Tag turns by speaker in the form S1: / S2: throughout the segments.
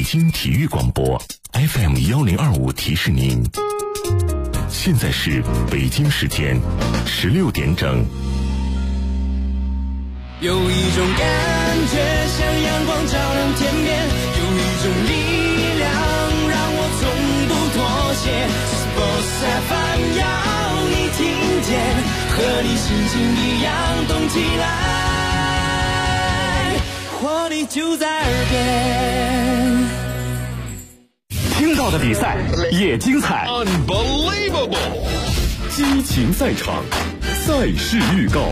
S1: 京体育广播 FM1025提示您，现在是北京时间16点整。
S2: 有一种感觉像阳光照亮天边，有一种力量让我从不妥协。Sports FM 要你听见，和你心情一样动起来，活力就在耳边。
S3: 听到的比赛也精彩
S4: Unbelievable
S3: 激情赛场，赛事预告。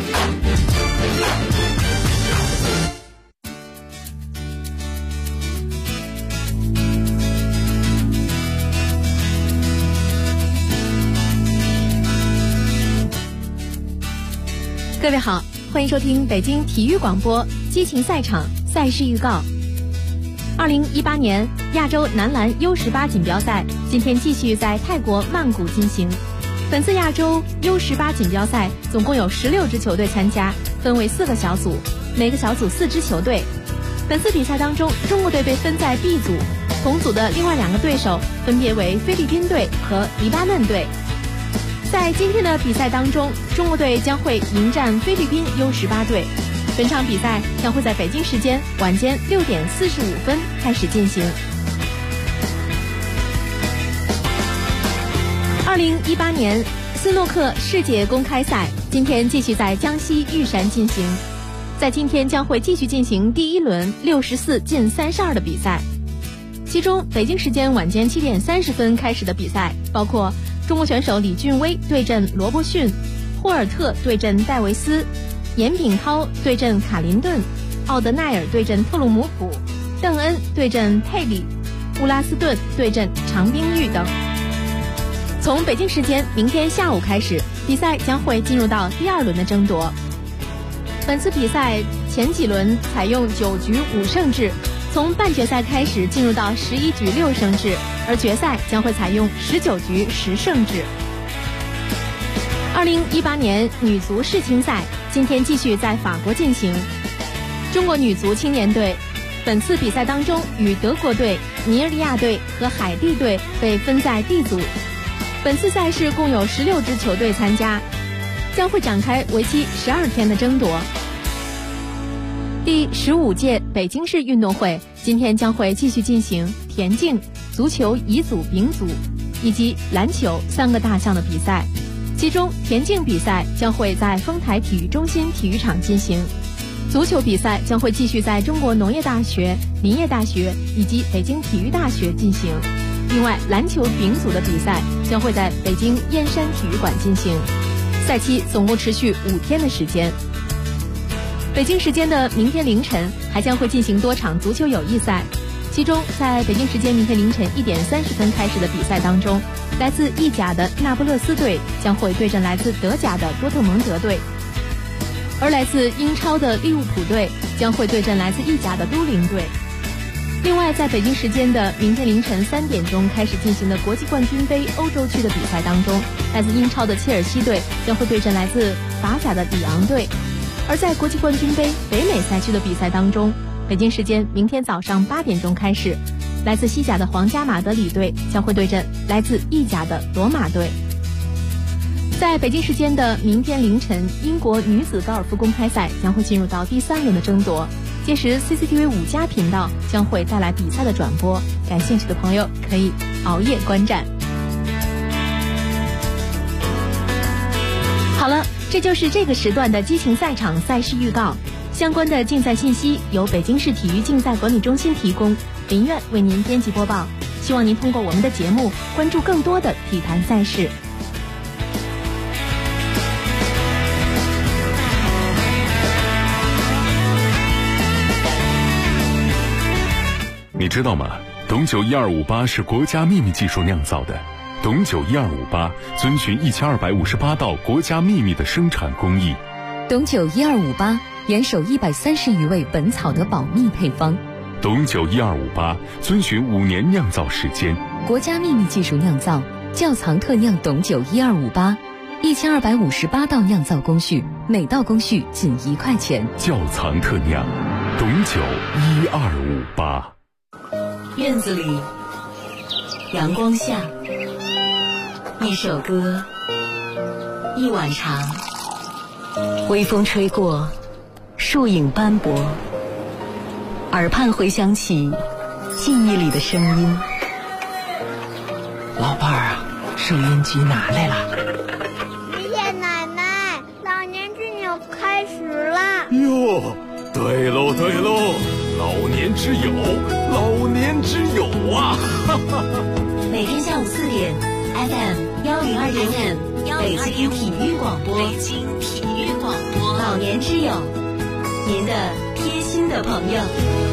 S5: 各位好，欢迎收听北京体育广播激情赛场赛事预告。2018年亚洲男篮 U18 锦标赛今天继续在泰国曼谷进行。本次亚洲 U18 锦标赛总共有16支球队参加，分为4个小组，每个小组4支球队。本次比赛当中，中国队被分在 B 组，同组的另外2个对手分别为菲律宾队和黎巴嫩队。在今天的比赛当中，中国队将会迎战菲律宾 U18 队。本场比赛将会在北京时间晚间6点45分开始进行。2018年斯诺克世界公开赛今天继续在江西玉山进行，在今天将会继续进行第1轮64进32的比赛。其中北京时间晚间7点30分开始的比赛包括中国选手李俊威对阵罗伯逊，霍尔特对阵戴维斯，严炳涛对阵卡林顿，奥德奈尔对阵特鲁姆普，邓恩对阵佩里，乌拉斯顿对阵长冰玉等。从北京时间明天下午开始，比赛将会进入到第2轮的争夺。本次比赛前几轮采用9局5胜制，从半决赛开始进入到11局6胜制，而决赛将会采用19局10胜制。2018年女足世青赛今天继续在法国进行。中国女足青年队本次比赛当中与德国队、尼日利亚队和海地队被分在 D 组。本次赛事共有16支球队参加，将会展开为期12天的争夺。第15届北京市运动会今天将会继续进行田径、足球乙组、丙组以及篮球3个大项的比赛。其中田径比赛将会在丰台体育中心体育场进行，足球比赛将会继续在中国农业大学、林业大学以及北京体育大学进行。另外篮球丙组的比赛将会在北京燕山体育馆进行，赛期总共持续5天的时间。北京时间的明天凌晨还将会进行多场足球友谊赛，其中在北京时间明天凌晨1点30分开始的比赛当中，来自意甲的那不勒斯队将会对阵来自德甲的多特蒙德队，而来自英超的利物浦队将会对阵来自意甲的都灵队。另外在北京时间的明天凌晨3点钟开始进行的国际冠军杯欧洲区的比赛当中，来自英超的切尔西队将会对阵来自法甲的里昂队。而在国际冠军杯北美赛区的比赛当中，北京时间明天早上8点钟开始，来自西甲的皇家马德里队将会对阵来自意甲的罗马队。在北京时间的明天凌晨，英国女子高尔夫公开赛将会进入到第3轮的争夺，届时 CCTV 5+频道将会带来比赛的转播，感兴趣的朋友可以熬夜观战。好了，这就是这个时段的激情赛场赛事预告。相关的竞赛信息由北京市体育竞赛管理中心提供，林苑为您编辑播报。希望您通过我们的节目关注更多的体坛赛事。
S3: 你知道吗？董酒1258是国家秘密技术酿造的。董酒1258遵循1258道国家秘密的生产工艺。
S6: 董酒1258严守130余位本草的保密配方。
S3: 董酒1258遵循5年酿造时间，
S6: 国家秘密技术酿造，窖藏特酿董酒1258，1258道酿造工序，每道工序仅1块钱。
S3: 窖藏特酿，董酒1258。
S6: 院子里，阳光下，一首歌，一碗茶，微风吹过，树影斑驳，耳畔回响起记忆里的声音。
S4: 老伴儿啊，收音机拿来了。
S7: 爷爷奶奶，老年之友开始了。
S1: 哟，对喽对喽，老年之友，老年之友啊！哈哈。
S6: 每天下午4点 ，FM 102.5，北京体育广播，北京体育广播，老年之友，您的贴心的朋友。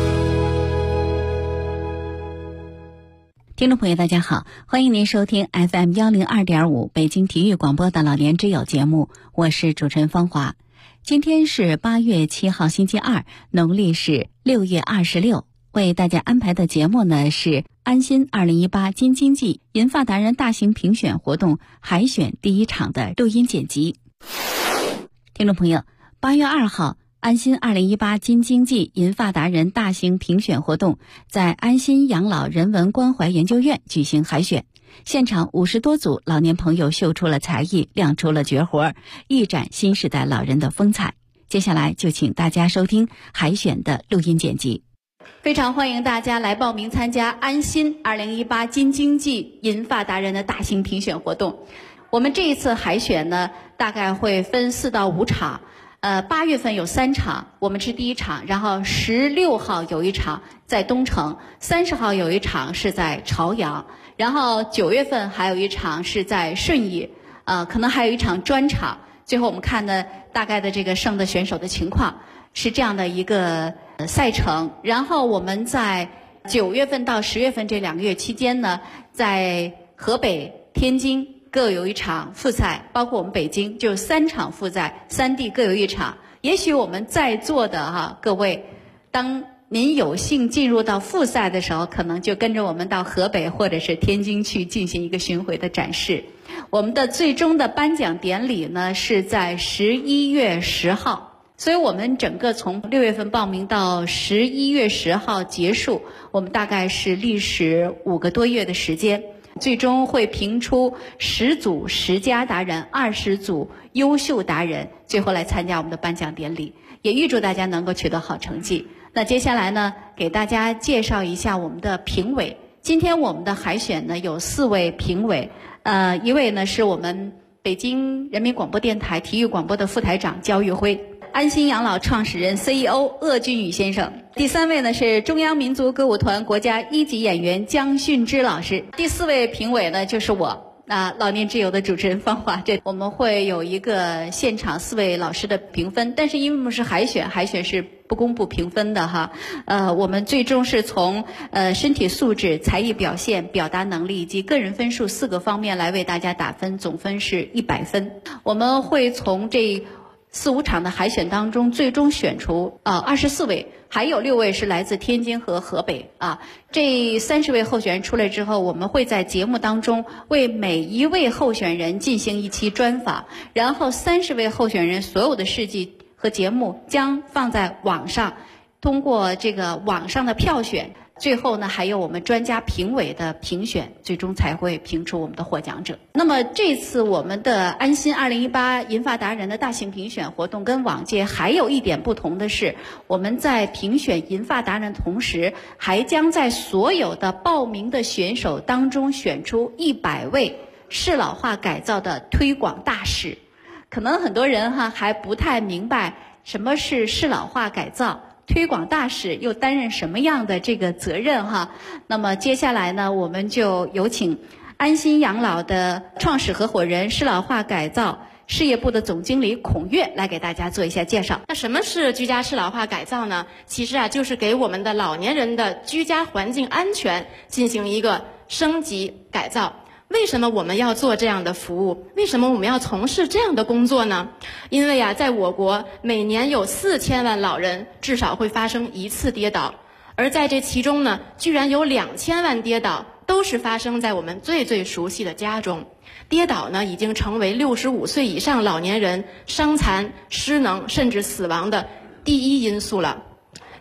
S8: 听众朋友大家好，欢迎您收听 FM 102.5北京体育广播的老年之友节目，我是主持人方华。今天是8月7号星期二，农历是6月26，为大家安排的节目呢是安心2018金经济银发达人大型评选活动海选第一场的录音剪辑。听众朋友，8月2号安心2018金经济银发达人大型评选活动在安心养老人文关怀研究院举行海选，现场50多组老年朋友秀出了才艺，亮出了绝活，一展新时代老人的风采。接下来就请大家收听海选的录音剪辑。非常欢迎大家来报名参加安心2018金经济银发达人的大型评选活动。我们这一次海选呢，大概会分4到5场。8月份有3场，我们是第一场，然后16号有一场在东城，30号有一场是在朝阳，然后9月份还有一场是在顺义，可能还有一场专场。最后我们看的大概的这个剩的选手的情况是这样的一个赛程。然后我们在9月份到10月份这2个月期间呢，在河北、天津各有一场复赛，包括我们北京就3场复赛，3地各有一场。也许我们在座的各位，当您有幸进入到复赛的时候，可能就跟着我们到河北或者是天津去进行一个巡回的展示。我们的最终的颁奖典礼呢是在11月10号，所以我们整个从6月份报名到11月10号结束，我们大概是历时5个多月的时间。最终会评出10组10佳达人，20组优秀达人，最后来参加我们的颁奖典礼。也预祝大家能够取得好成绩。那接下来呢，给大家介绍一下我们的评委。今天我们的海选呢有4位评委，一位呢是我们北京人民广播电台体育广播的副台长焦玉辉，安心养老创始人 CEO 鄂俊宇先生。第3位呢是中央民族歌舞团国家1级演员姜训之老师。第4位评委呢就是我，老年之友的主持人方华。这我们会有一个现场4位老师的评分，但是因为我们是海选是不公布评分的哈。我们最终是从身体素质、才艺表现、表达能力以及个人分数4个方面来为大家打分，总分是100分。我们会从这4、5场的海选当中最终选出24位，还有6位是来自天津和河北这30位候选人出来之后，我们会在节目当中为每一位候选人进行一期专访，然后30位候选人所有的事迹和节目将放在网上，通过这个网上的票选，最后呢还有我们专家评委的评选，最终才会评出我们的获奖者。那么这次我们的安心2018银发达人的大型评选活动跟往届还有一点不同的是，我们在评选银发达人的同时，还将在所有的报名的选手当中选出100位适老化改造的推广大使。可能很多人还不太明白什么是适老化改造，推广大使又担任什么样的这个责任那么接下来呢，我们就有请安心养老的创始合伙人、适老化改造事业部的总经理孔月来给大家做一下介绍。
S9: 那什么是居家适老化改造呢？其实就是给我们的老年人的居家环境安全进行一个升级改造。为什么我们要做这样的服务？为什么我们要从事这样的工作呢？因为在我国每年有4000万老人至少会发生1次跌倒，而在这其中呢，居然有2000万跌倒都是发生在我们最熟悉的家中。跌倒呢，已经成为65岁以上老年人伤残、失能甚至死亡的第一因素了。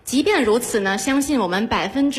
S9: 即便如此呢，相信我们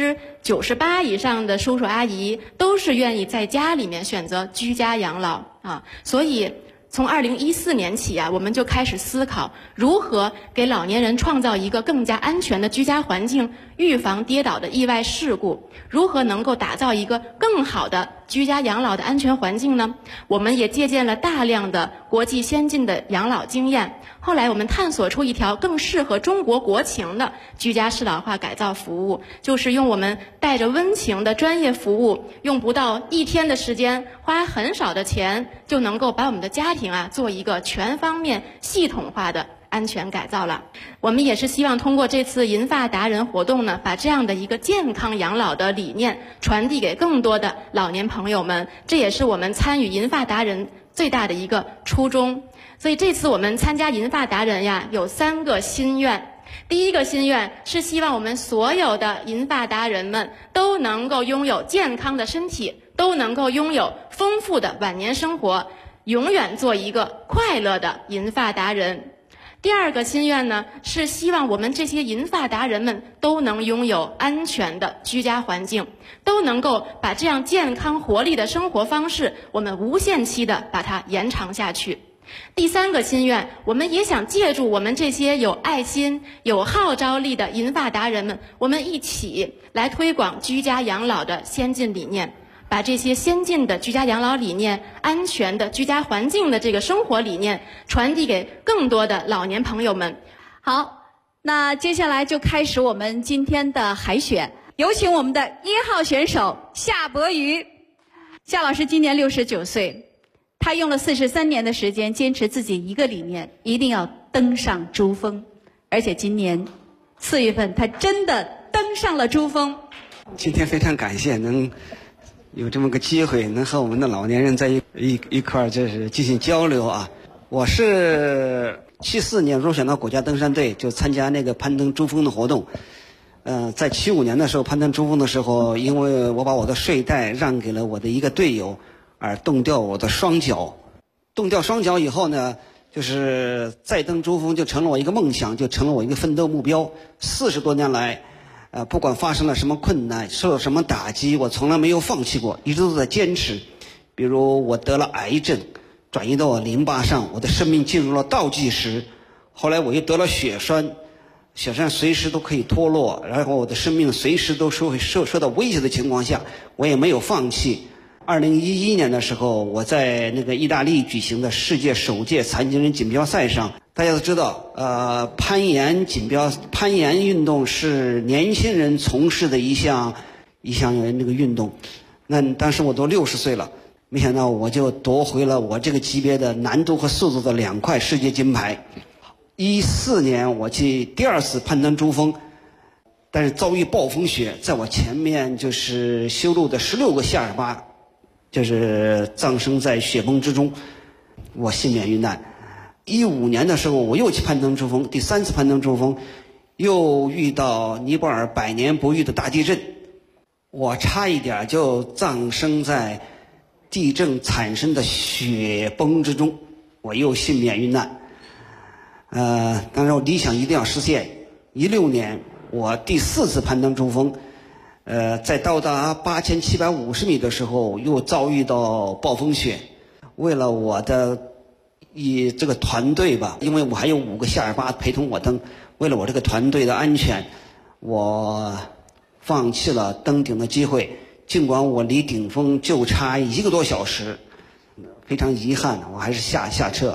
S9: 98%以上的叔叔阿姨都是愿意在家里面选择居家养老啊。所以从2014年起啊，我们就开始思考如何给老年人创造一个更加安全的居家环境，预防跌倒的意外事故，如何能够打造一个更好的居家养老的安全环境呢？我们也借鉴了大量的国际先进的养老经验，后来我们探索出一条更适合中国国情的居家适老化改造服务，就是用我们带着温情的专业服务，用不到1天的时间，花很少的钱，就能够把我们的家庭做一个全方面系统化的安全改造了。我们也是希望通过这次银发达人活动呢，把这样的一个健康养老的理念传递给更多的老年朋友们，这也是我们参与银发达人最大的一个初衷。所以这次我们参加银发达人呀，有3个心愿。第一个心愿是希望我们所有的银发达人们都能够拥有健康的身体，都能够拥有丰富的晚年生活，永远做一个快乐的银发达人。第二个心愿呢，是希望我们这些银发达人们都能拥有安全的居家环境，都能够把这样健康活力的生活方式，我们无限期的把它延长下去。第3个心愿，我们也想借助我们这些有爱心、有号召力的银发达人们，我们一起来推广居家养老的先进理念，把这些先进的居家养老理念、安全的居家环境的这个生活理念传递给更多的老年朋友们。
S8: 好，那接下来就开始我们今天的海选，有请我们的1号选手夏伯渝。夏老师今年69岁。他用了43年的时间坚持自己一个理念，一定要登上珠峰，而且今年4月份他真的登上了珠峰。
S10: 今天非常感谢能有这么个机会，能和我们的老年人在一块儿就是进行交流啊。我是74年入选到国家登山队，就参加那个攀登珠峰的活动。在75年的时候攀登珠峰的时候，因为我把我的睡袋让给了我的一个队友，而冻掉我的双脚。冻掉双脚以后呢，就是再登珠峰就成了我一个梦想，就成了我一个奋斗目标。40多年来，不管发生了什么困难，受了什么打击，我从来没有放弃过，一直都在坚持。比如我得了癌症，转移到我淋巴上，我的生命进入了倒计时。后来我又得了血栓，血栓随时都可以脱落，然后我的生命随时都会受到威胁的情况下，我也没有放弃。2011年的时候，我在那个意大利举行的世界首届残疾人锦标赛上，大家都知道，攀岩运动是年轻人从事的一项那个运动。那当时我都60岁了，没想到我就夺回了我这个级别的难度和速度的2块世界金牌。14年我去第2次攀登珠峰，但是遭遇暴风雪，在我前面就是修路的16个夏尔巴就是葬生在雪崩之中，我幸免遇难。15年的时候，我又去攀登珠峰，第3次攀登珠峰，又遇到尼泊尔100年不遇的大地震，我差一点就葬生在地震产生的雪崩之中，我又幸免遇难。当然我理想一定要实现。16年，我第4次攀登珠峰。在到达8750米的时候，又遭遇到暴风雪。为了我的这个团队吧，因为我还有5个夏尔巴陪同我登，为了我这个团队的安全，我放弃了登顶的机会。尽管我离顶峰就差1个多小时，非常遗憾，我还是下撤。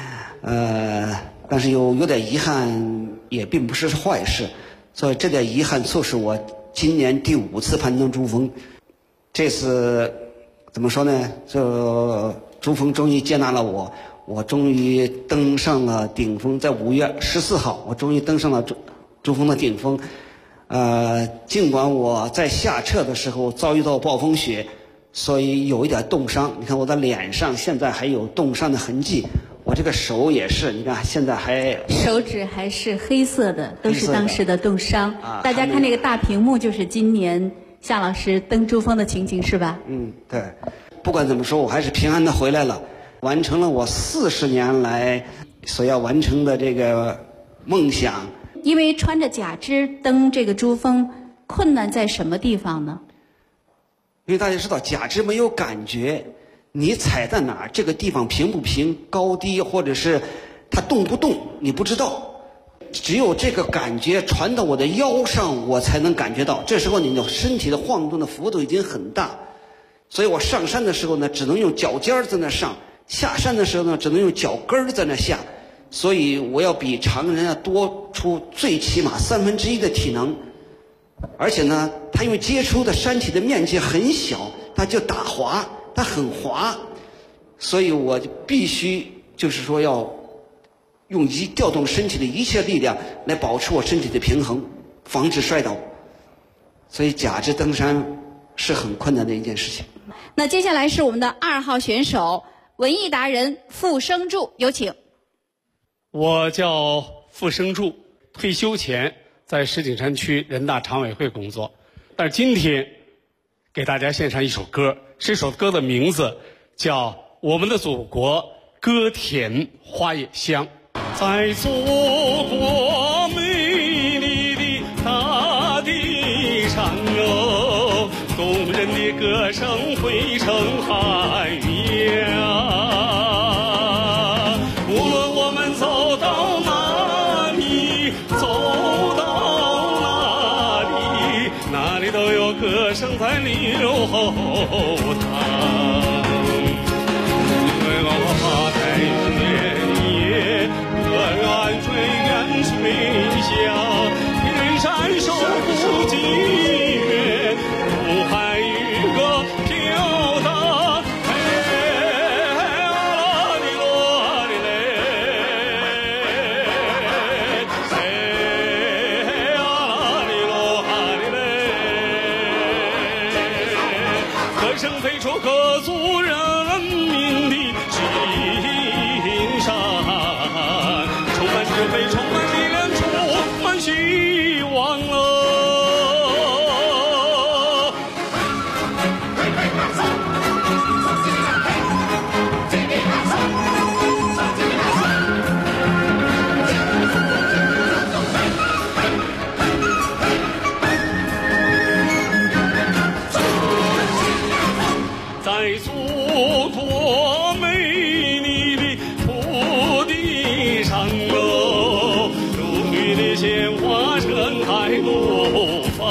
S10: 但是有点遗憾也并不是坏事，所以这点遗憾促使我今年第5次攀登珠峰。这次怎么说呢，这珠峰终于接纳了我终于登上了顶峰。在5月14号我终于登上了珠峰的顶峰。尽管我在下撤的时候遭遇到暴风雪，所以有一点冻伤，你看我的脸上现在还有冻伤的痕迹，我这个手也是，你看现在
S8: 手指还是黑色的，都是当时的冻伤。大家看那个大屏幕，就是今年夏老师登珠峰的情景，是吧？
S10: 对。不管怎么说，我还是平安的回来了，完成了我40年来所要完成的这个梦想。
S8: 因为穿着假肢登这个珠峰，困难在什么地方呢？
S10: 因为大家知道假肢没有感觉，你踩在哪儿，这个地方平不平、高低，或者是它动不动，你不知道。只有这个感觉传到我的腰上，我才能感觉到。这时候你的身体的晃动的幅度已经很大，所以我上山的时候呢，只能用脚尖在那上；下山的时候呢，只能用脚跟在那下。所以我要比常人多出最起码1/3的体能。而且呢，它因为接触的山体的面积很小，它就打滑，它很滑，所以我就必须就是说要用调动身体的一切力量来保持我身体的平衡，防止摔倒。所以假肢登山是很困难的一件事情。
S8: 那接下来是我们的2号选手，文艺达人傅生柱，有请。
S11: 我叫傅生柱，退休前在石景山区人大常委会工作，但是今天给大家献上一首歌，这首歌的名字叫《我们的祖国歌甜花也香》。在祖国美丽的大地上哦，动人的歌声汇成海洋。无论我们走到哪里，走到哪里，哪里都有歌声在流淌。水乡，天山守护金月，东海渔歌飘荡。嘿啊啦哩咯啊哩嘞，嘿啊啦哩咯啊哩嘞，歌声飞出各族人民的心上，充满智慧，充满力量，充满希望了。在祖国美丽的土地上哦，如绿的鲜花盛开怒放。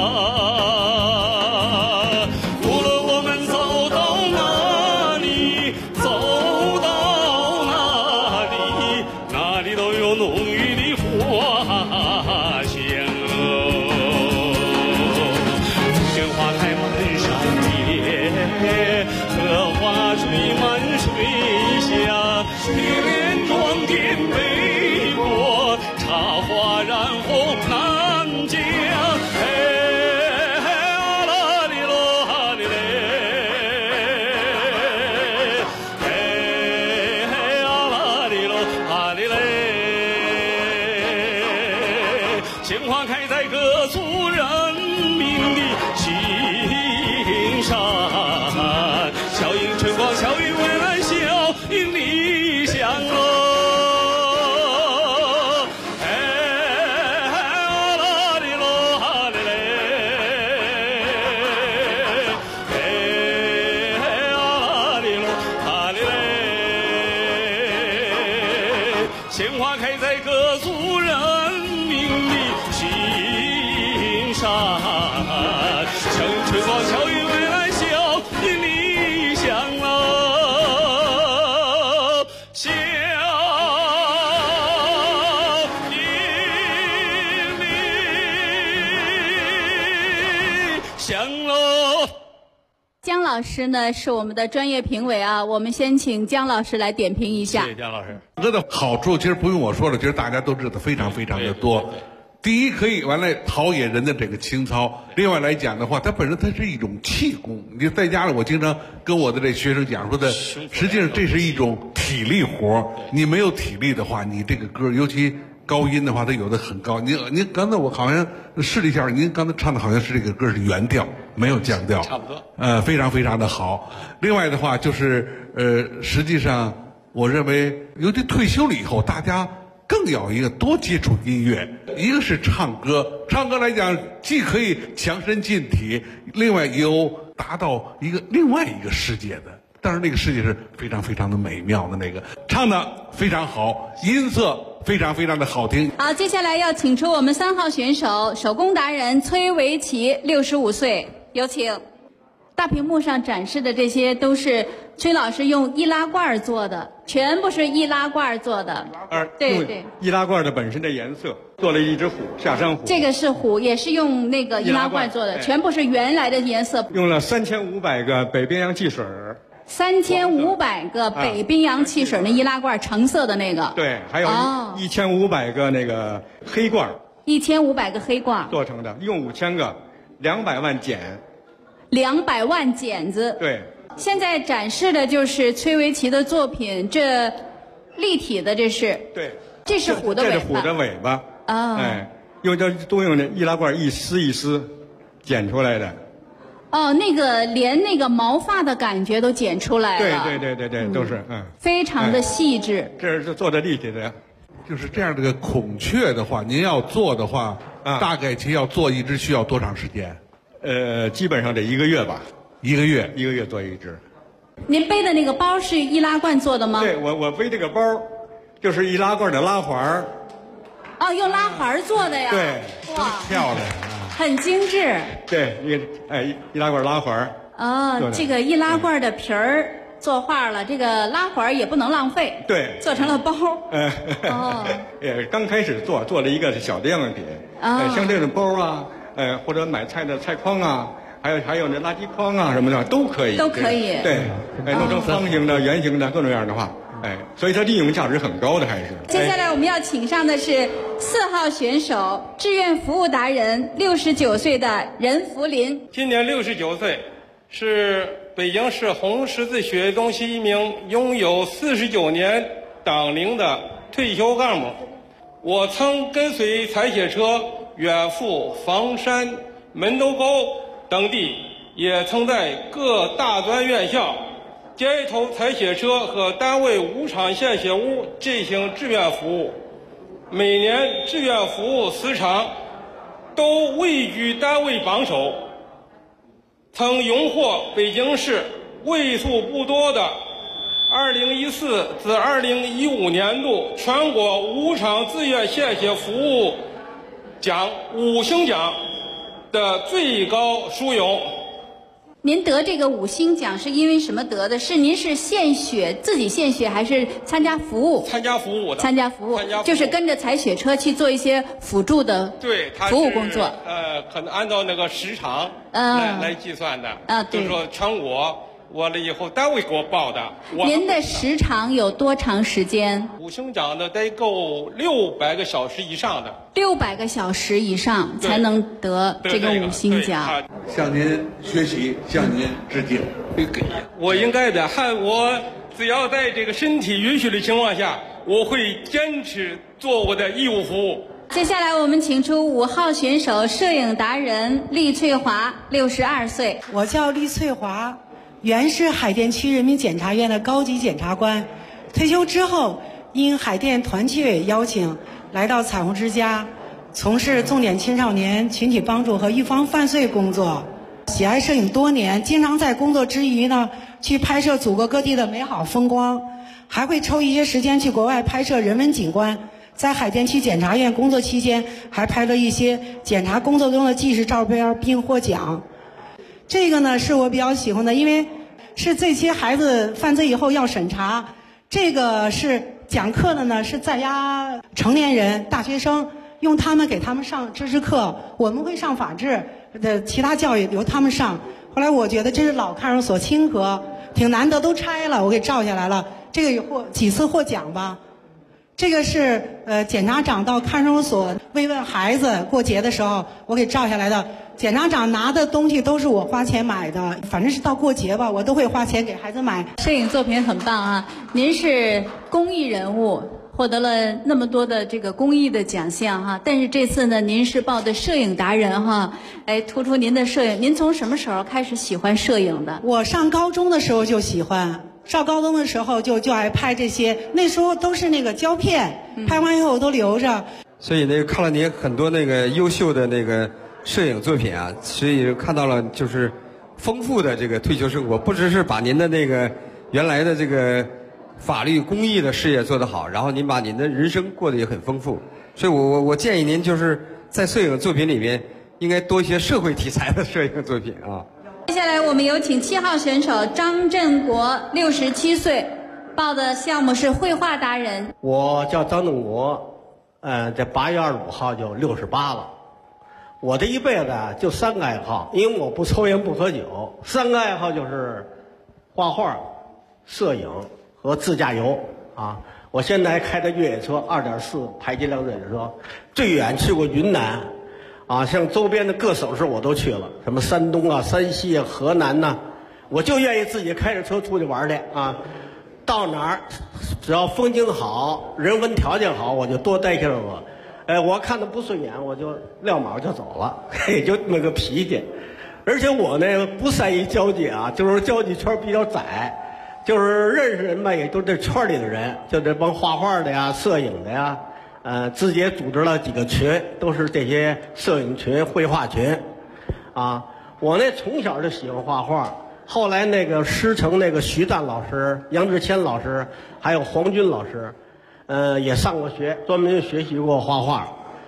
S11: 无论我们走到哪里，走到哪里，哪里都有浓郁的花香哦。鲜花开满山野，荷花缀满水乡，碧莲装点北国，茶花染红南疆。嘿啊啦哩咯啊哩嘞，嘿啊啦哩咯啊哩嘞，鲜花开在各族人民的心上，笑迎春光，笑迎未来，笑迎理想哦。鲜花开在各族人民的心上，笑迎春光，笑迎未来，笑迎理想啊，笑迎理想喽。
S8: 姜老师呢是我们的专业评委啊，我们先请姜老师来点评一下。
S11: 谢谢姜老师。
S12: 歌的好处其实不用我说了，其实大家都知道非常非常的多。第一，可以完了陶冶人的这个情操；另外来讲的话，它本身它是一种气功。你在家里，我经常跟我的这学生讲说的，实际上这是一种体力活。你没有体力的话，你这个歌，尤其高音的话，它有的很高。您刚才我好像试了一下，您刚才唱的好像是这个歌是原调，没有降调，
S11: 差不多。
S12: 非常非常的好。另外的话就是实际上我认为，尤其退休了以后，大家更要一个多接触音乐，一个是唱歌，唱歌来讲既可以强身健体，另外有达到另外一个世界的，但是那个世界是非常非常的美妙的，那个唱的非常好，音色非常非常的好听。
S8: 好，接下来要请出我们3号选手手工达人崔维奇，65岁，有请。大屏幕上展示的这些都是崔老师用易拉罐做的，全部是易拉罐做的。对对，
S13: 易拉罐的本身的颜色做了一只虎，下山虎。
S8: 这个是虎，也是用那个易拉罐做的，全部是原来的颜色。
S13: 用了3500个北冰洋汽水。
S8: 3500个北冰洋汽水的易拉罐，橙色的那个。
S13: 对，还有1500个那个黑罐。
S8: 1500个黑罐
S13: 做成的，用5000个，200万剪。
S8: 200万剪子。
S13: 对。
S8: 现在展示的就是崔维奇的作品，这立体的这是。
S13: 对。
S8: 这是虎的尾巴。
S13: 这是虎的尾巴。
S8: 啊。
S13: 哎，都用那易拉罐一丝一丝剪出来的。
S8: 哦，那个连那个毛发的感觉都剪出来了。
S13: 对，都是
S8: 非常的细致。
S13: 这是做的立体的。
S12: 就是这样的个孔雀的话，您要做的话，大概其要做一只需要多长时间？
S13: 基本上得1个月吧。
S12: 1个月
S13: ，1个月做一只。
S8: 您背的那个包是易拉罐做的吗？
S13: 对，我背这个包，就是易拉罐的拉环。
S8: 哦，用拉环做的呀？
S13: 对，
S8: 哇，
S13: 漂亮，
S8: 很精致。
S13: 对，易拉罐拉环。
S8: 哦，这个易拉罐的皮儿做画了，这个拉环也不能浪费。
S13: 对，
S8: 做成了包。哦。
S13: 刚开始做了一个小的样品。像这种包啊。或者买菜的菜筐啊，还有那垃圾筐啊什么的都可以。
S8: 都可以。
S13: 对，弄成方形的、圆形的各种样的话，所以它利用价值很高的还是。
S8: 接下来我们要请上的是4号选手，志愿服务达人，69岁的任福林。
S14: 今年69岁，是北京市红十字血液中心一名拥有49年党龄的退休干部。我曾跟随采血车远赴房山、门头沟等地，也曾在各大专院校、街头采血车和单位无偿献血屋进行志愿服务。每年志愿服务时长都位居单位榜首，曾荣获北京市为数不多的2014至2015年度全国无偿志愿献血服务奖5星奖的最高殊荣。
S8: 您得这个5星奖是因为什么得的？是您是献血自己献血，还是参加服务？
S14: 参加服务的。
S8: 参加服务，就是跟着采血车去做一些辅助的服务工作。
S14: 可能按照那个时长来计算的。
S8: 对。
S14: 就是说全国完了以后单位给我报的。
S8: 您的时长有多长时间
S14: ？5星奖的得够600个小时以上的。
S8: 600个小时以上才能得这个5星奖。
S12: 向您学习，向您致敬。
S14: 我应该的，我只要在这个身体允许的情况下，我会坚持做我的义务服务。
S8: 接下来我们请出5号选手，摄影达人厉翠华，62岁。
S15: 我叫厉翠华，原是海淀区人民检察院的高级检察官，退休之后因海淀团纪委邀请，来到彩虹之家，从事重点青少年群体帮助和预防犯罪工作。喜爱摄影多年，经常在工作之余呢，去拍摄祖国各地的美好风光，还会抽一些时间去国外拍摄人文景观。在海淀区检察院工作期间，还拍了一些检察工作中的纪实照片，并获奖。这个呢是我比较喜欢的，因为是这些孩子犯罪以后要审查，这个是讲课的呢是在押成年人大学生，用他们给他们上知识课，我们会上法治的其他教育由他们上。后来我觉得这是老看守所清河，挺难得，都拆了，我给照下来了。这个有几次获奖吧。这个是检察长到看守所慰问孩子过节的时候我给照下来的。检察长拿的东西都是我花钱买的，反正是到过节吧，我都会花钱给孩子买。
S8: 摄影作品很棒啊！您是公益人物，获得了那么多的这个公益的奖项哈。但是这次呢，您是报的摄影达人哈，突出您的摄影。您从什么时候开始喜欢摄影的？
S15: 我上高中的时候就喜欢， 上高中的时候就爱拍这些，那时候都是那个胶片，拍完以后都留着。
S16: 所以看了您很多那个优秀的那个摄影作品啊，所以看到了就是丰富的这个退休生活，不只是把您的那个原来的这个法律公益的事业做得好，然后您把您的人生过得也很丰富。所以我建议您就是在摄影作品里面应该多一些社会题材的摄影作品啊。
S17: 接下来我们有请7号选手张振国，67岁，报的项目是绘画达人。
S18: 我叫张振国，这8月25号就68了。我这一辈子啊，就3个爱好，因为我不抽烟不喝酒，3个爱好就是画画、摄影和自驾游啊。我现在还开着越野车2.4排气量越野车，最远去过云南。啊，像周边的各省市我都去了，什么山东啊、山西啊、河南呐，我就愿意自己开着车出去玩去啊。到哪儿，只要风景好、人文条件好，我就多待些日子。我看着不顺眼，我就撂马就走了，也就那个脾气。而且我呢不善于交际啊，就是交际圈比较窄，就是认识人吧，也都这圈里的人，就这帮画画的呀、摄影的呀。自己也组织了几个群，都是这些摄影群、绘画群，啊，我呢从小就喜欢画画，后来那个师承那个徐湛老师、杨志谦老师，还有黄军老师，也上过学，专门学习过画画。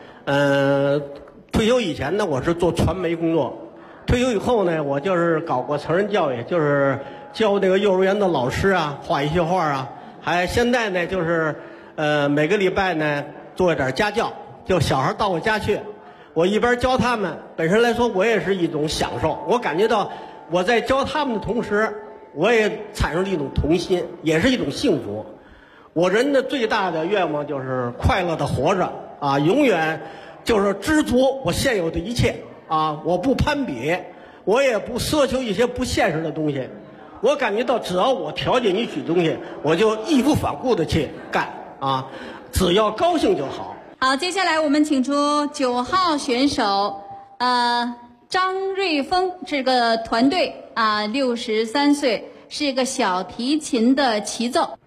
S18: 退休以前呢，我是做传媒工作，退休以后呢，我就是搞过成人教育，就是教那个幼儿园的老师啊，画一些画啊，还现在呢就是每个礼拜呢。做一点家教，就小孩到我家去，我一边教他们，本身来说我也是一种享受。我感觉到我在教他们的同时，我也产生了一种童心，也是一种幸福。我人的最大的愿望就是快乐的活着啊，永远就是知足我现有的一切啊，我不攀比，我也不奢求一些不现实的东西。我感觉到只要我条件允许的东西，我就义无反顾的去干啊。只要高兴就好。
S17: 好，接下来我们请出9号选手，张瑞峰，这个团队啊，63岁，是一个小提琴的齐奏。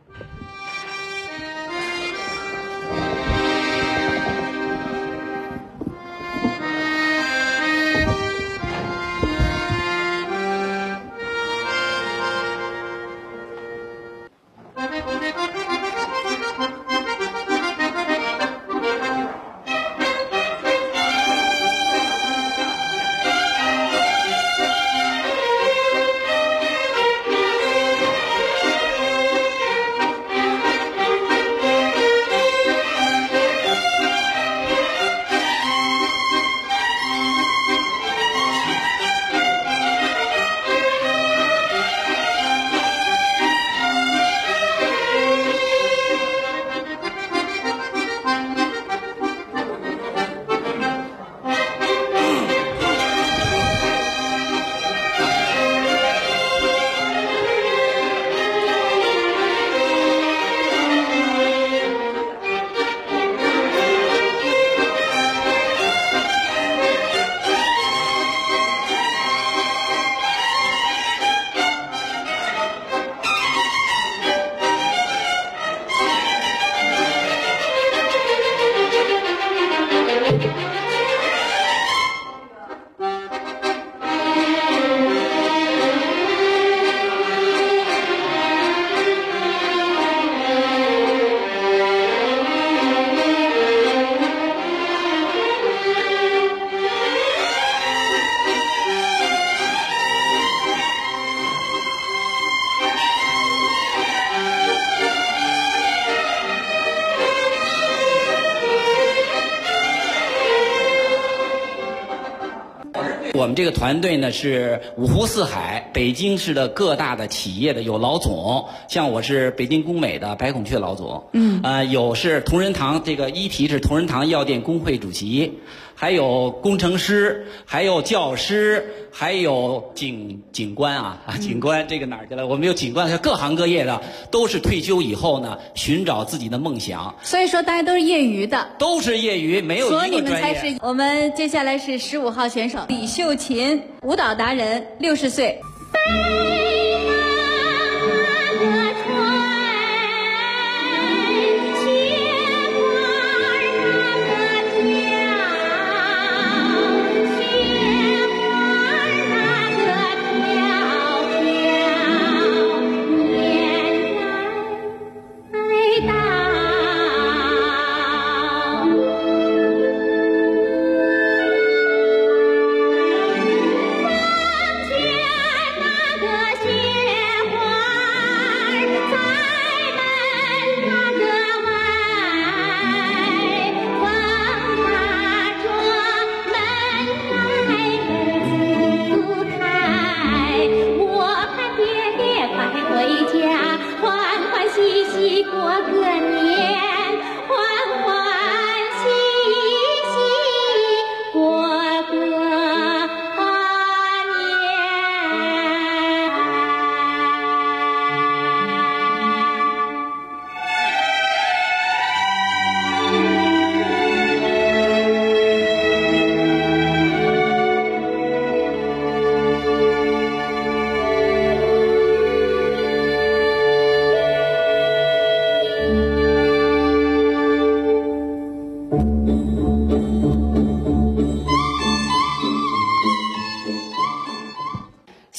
S19: 我们这个团队呢是五湖四海，北京市的各大的企业的有老总，像我是北京工美的白孔雀老总，有是同仁堂这个一提是同仁堂药店工会主席，还有工程师，还有教师，还有警官啊，警官这个哪儿去了？我们有警官，各行各业的都是退休以后呢，寻找自己的梦想。
S17: 所以说大家都是业余的，
S19: 都是业余，没有一个专业。
S17: 所以你们才是。我们接下来是15号选手李秀琴，舞蹈达人，60岁。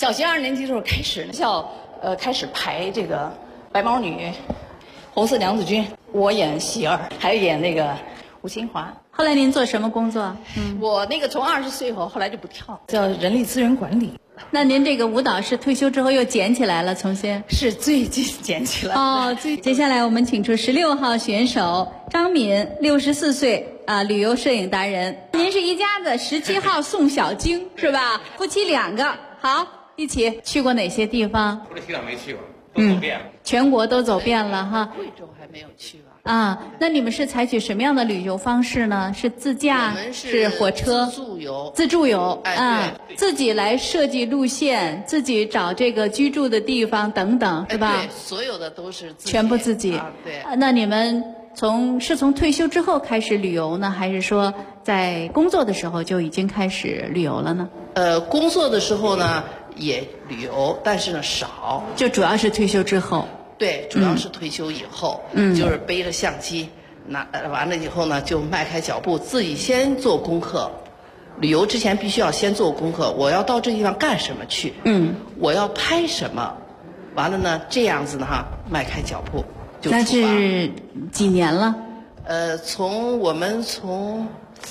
S20: 小学2年级的时候开始，开始排这个白毛女、红色娘子军，我演喜儿，还有演那个吴清华。
S17: 后来您做什么工作？
S20: 我那个从20岁以后，后来就不跳，叫人力资源管理。
S17: 那您这个舞蹈是退休之后又捡起来了，重新？
S20: 是最近捡起来。
S17: 哦，接下来我们请出16号选手张敏，64岁旅游摄影达人。您是一家子，17号宋小晶是吧？夫妻2个，好，一起去过哪些地方？
S21: 除了西藏没去过，都走遍了。
S17: 全国都走遍了哈。
S20: 贵州还没有去吧？
S17: 那你们是采取什么样的旅游方式呢？是自驾？是火车？自助游。对，自己来设计路线，自己找这个居住的地方等等，是吧？
S20: 对，所有的都是
S17: 全部自己。
S20: 对。
S17: 那你们从退休之后开始旅游呢，还是说在工作的时候就已经开始旅游了呢？
S20: 工作的时候呢也旅游，但是呢少。
S17: 就主要是退休之后。
S20: 对，主要是退休以后，就是背着相机，完了以后呢，就迈开脚步，自己先做功课。旅游之前必须要先做功课，我要到这地方干什么去？我要拍什么？完了呢，这样子呢迈开脚步就出发。
S17: 那是几年了？
S20: 我们从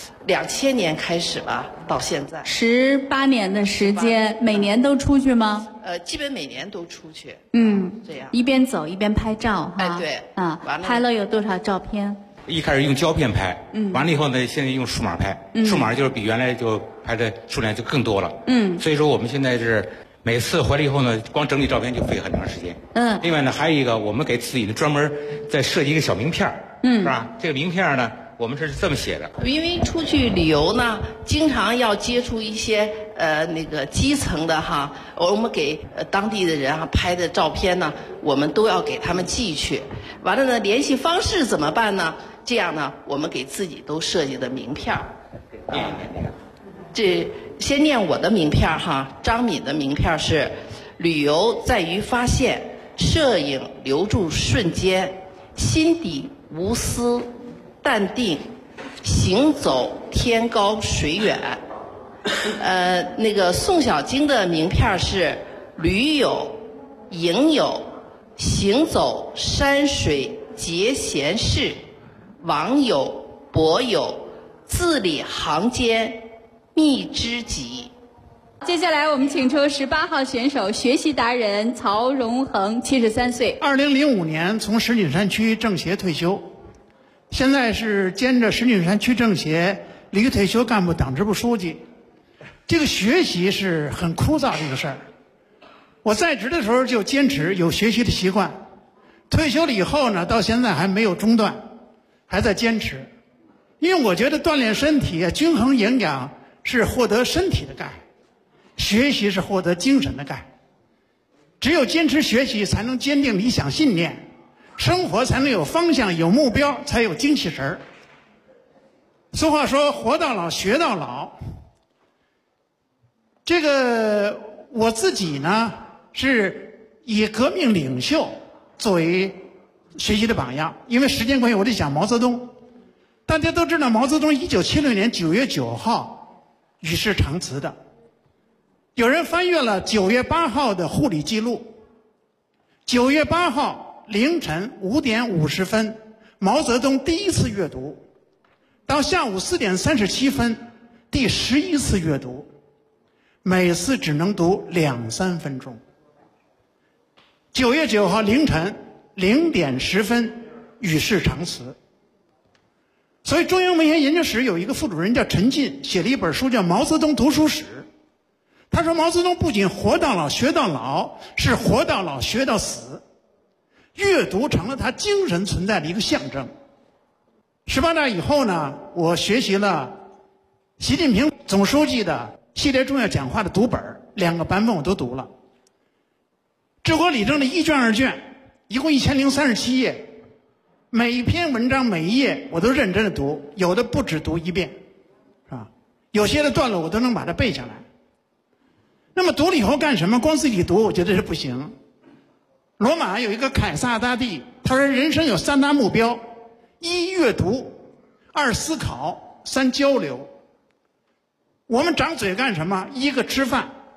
S20: 2000年开始吧，到现在
S17: 18年的时间，每年都出去吗？
S20: 基本每年都出去。这样
S17: 一边走一边拍照哈。
S20: 对
S17: 拍了有多少照片？
S21: 一开始用胶片拍，完了以后呢，现在用数码拍，数码就是比原来就拍的数量就更多了。所以说我们现在是每次回来以后呢，光整理照片就费很长时间。另外呢，还有一个我们给自己的专门再设计一个小名片，是吧？这个名片呢，我们是这么写的。
S20: 因为出去旅游呢，经常要接触一些那个基层的我们给当地的人拍的照片呢，我们都要给他们寄去。完了呢，联系方式怎么办呢？这样呢，我们给自己都设计的名片。这先念我的名片张敏的名片是：旅游在于发现，摄影留住瞬间，心底无私。淡定，行走天高水远。那个宋小晶的名片是驴友、营友，行走山水结闲事，网友、博友，字里行间觅知己。
S17: 接下来我们请出18号选手学习达人曹荣恒，73岁。
S22: 2005年从石景山区政协退休。现在是兼着石景山区政协离退休干部党支部书记。这个学习是很枯燥的一个事儿。我在职的时候就坚持有学习的习惯，退休了以后呢，到现在还没有中断，还在坚持。因为我觉得锻炼身体均衡营养是获得身体的钙，学习是获得精神的钙。只有坚持学习，才能坚定理想信念。生活才能有方向，有目标，才有精气神儿。俗话说活到老学到老。这个我自己呢是以革命领袖作为学习的榜样，因为时间关系我得讲毛泽东。大家都知道毛泽东1976年9月9号与世长辞的。有人翻阅了9月8号的护理记录，9月8号凌晨5点50分，毛泽东第一次阅读，到下午4点37分，第11次阅读，每次只能读2-3分钟。9月9号凌晨0点10分，与世长辞。所以中央文学研究室有一个副主任叫陈进，写了一本书叫《毛泽东读书史》。他说毛泽东不仅活到老学到老，是活到老学到死。阅读成了他精神存在的一个象征。18大以后呢，我学习了习近平总书记的系列重要讲话的读本，2个版本我都读了。治国理政的1卷2卷，一共1037页，每一篇文章每一页我都认真的读，有的不止读1遍，是吧？有些的段落我都能把它背下来。那么读了以后干什么？光自己读我觉得是不行。罗马有一个凯撒大帝，他说人生有3大目标：1阅读，2思考，3交流。我们长嘴干什么？1个吃饭，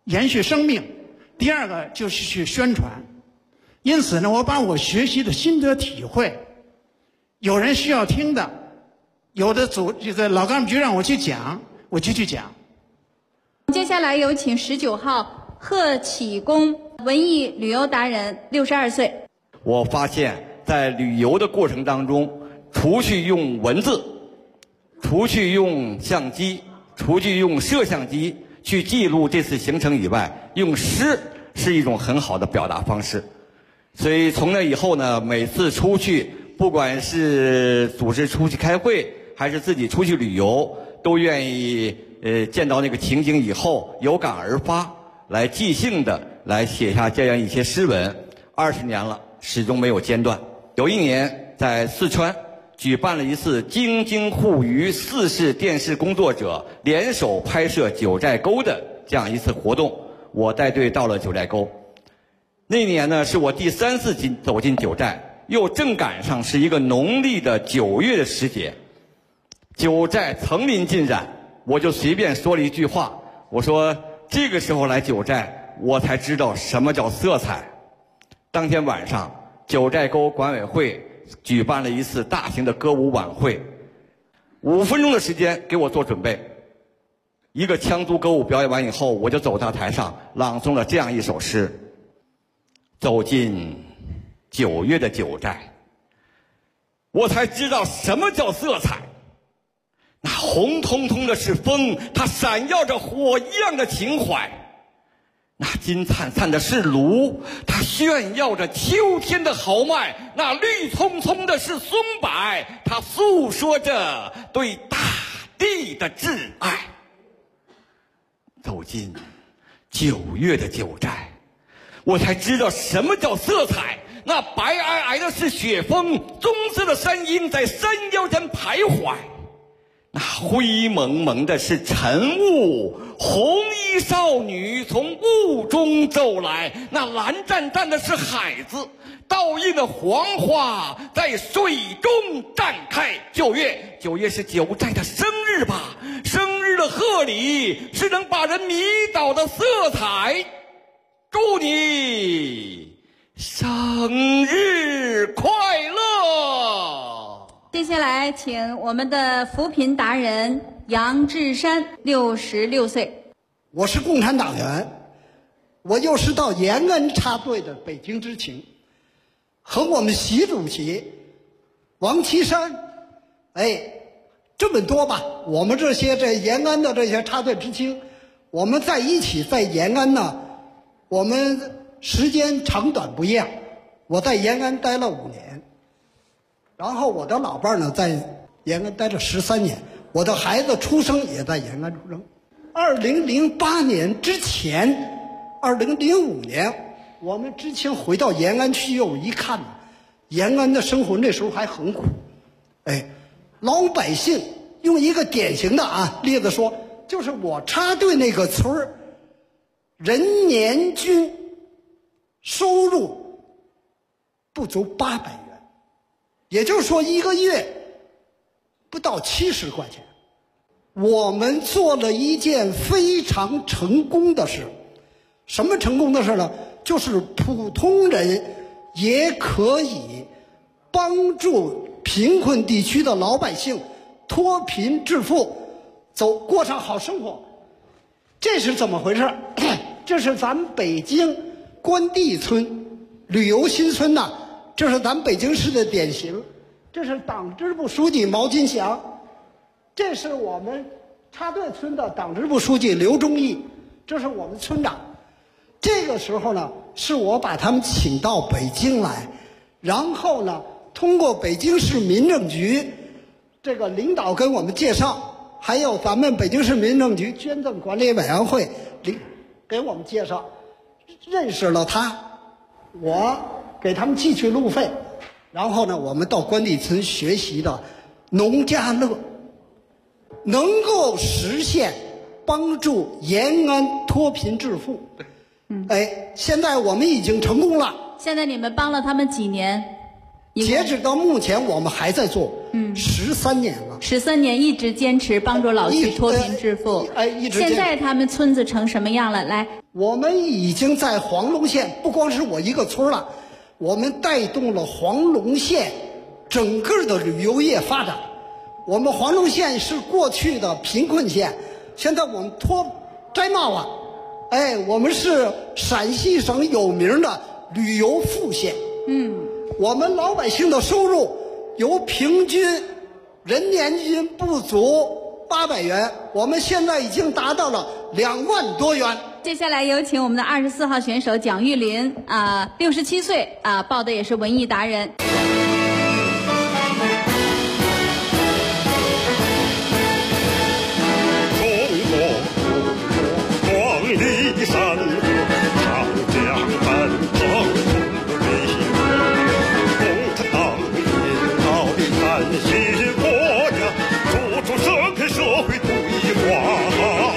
S22: 延续生命，第二个就是去宣传。因此呢，我把我学习的心得体会，有人需要听的，有的这个老干部局让我去讲，我就去讲。
S17: 接下来有请19号贺启功，文艺旅游达人，62岁。
S2: 我发现在旅游的过程当中，除去用文字，除去用相机，除去用摄像机去记录这次行程以外，用诗是一种很好的表达方式。所以从那以后呢，每次出去，不管是组织出去开会，还是自己出去旅游，都愿意见到那个情景以后有感而发，来即兴的来写下这样一些诗文。20年了，始终没有间断。有一年在四川举办了一次京津沪渝4市电视工作者联手拍摄九寨沟的这样一次活动，我带队到了九寨沟。那年呢，是我第3次走进九寨，又正赶上是一个农历的9月的时节，九寨层林尽染，我就随便说了一句话，我说这个时候来九寨，我才知道什么叫色彩。当天晚上，九寨沟管委会举办了一次大型的歌舞晚会，5分钟的时间给我做准备。一个羌族歌舞表演完以后，我就走到台上朗诵了这样一首诗：走进9月的九寨，我才知道什么叫色彩。那红彤彤的是风，它闪耀着火一样的情怀；那金灿灿的是炉，它炫耀着秋天的豪迈；那绿葱葱的是松柏，它诉说着对大地的挚爱。走进9月的九寨，我才知道什么叫色彩。那白皑皑的是雪峰，棕色的山鹰在山腰间徘徊；那灰蒙蒙的是晨雾，红衣少女从雾中走来；那蓝湛湛的是海子，倒映的黄花在水中绽开。9月是九寨的生日吧？生日的贺礼是能把人迷倒的色彩。祝你生日快乐！
S17: 接下来请我们的扶贫达人杨志山，66岁。
S5: 我是共产党员，我又是到延安插队的北京知青，和我们习主席王岐山，这么多吧，我们这些延安的这些插队知青，我们在一起在延安呢，我们时间长短不一样。我在延安待了5年，然后我的老伴儿呢在延安待了13年，我的孩子出生也在延安出生。2008年之前，2005年我们知青回到延安去，又一看，延安的生活那时候还很苦。老百姓用一个典型的例子说，就是我插队那个村儿，人年均收入不足800元，也就是说1个月不到70块钱。我们做了一件非常成功的事。什么成功的事呢？就是普通人也可以帮助贫困地区的老百姓脱贫致富，过上好生活。这是怎么回事？这是咱们北京关帝村旅游新村呐，这是咱北京市的典型。这是党支部书记毛金祥，这是我们插队村的党支部书记刘忠义，这是我们村长。这个时候呢，是我把他们请到北京来，然后呢，通过北京市民政局这个领导跟我们介绍，还有咱们北京市民政局捐赠管理委员会给我们介绍，认识了他，我给他们寄去路费，然后呢，我们到关帝村学习的农家乐，能够实现帮助延安脱贫致富。现在我们已经成功了。
S17: 现在你们帮了他们几年？
S5: 截止到目前，我们还在做，13年了。
S17: 13年一直坚持帮助老区脱贫致富。
S5: 一直。
S17: 现在他们村子成什么样了？来，
S5: 我们已经在黄龙县，不光是我一个村了，我们带动了黄龙县整个的旅游业发展。我们黄龙县是过去的贫困县，现在我们脱摘帽了，我们是陕西省有名的旅游副县。我们老百姓的收入由平均人年均不足800元，我们现在已经达到了2万多元。
S17: 接下来有请我们的24号选手蒋玉林67岁报的也是文艺达人。
S3: 中国光里山河，长江奔腾不离共产党领导的崭新国家，注重生态社会主义化。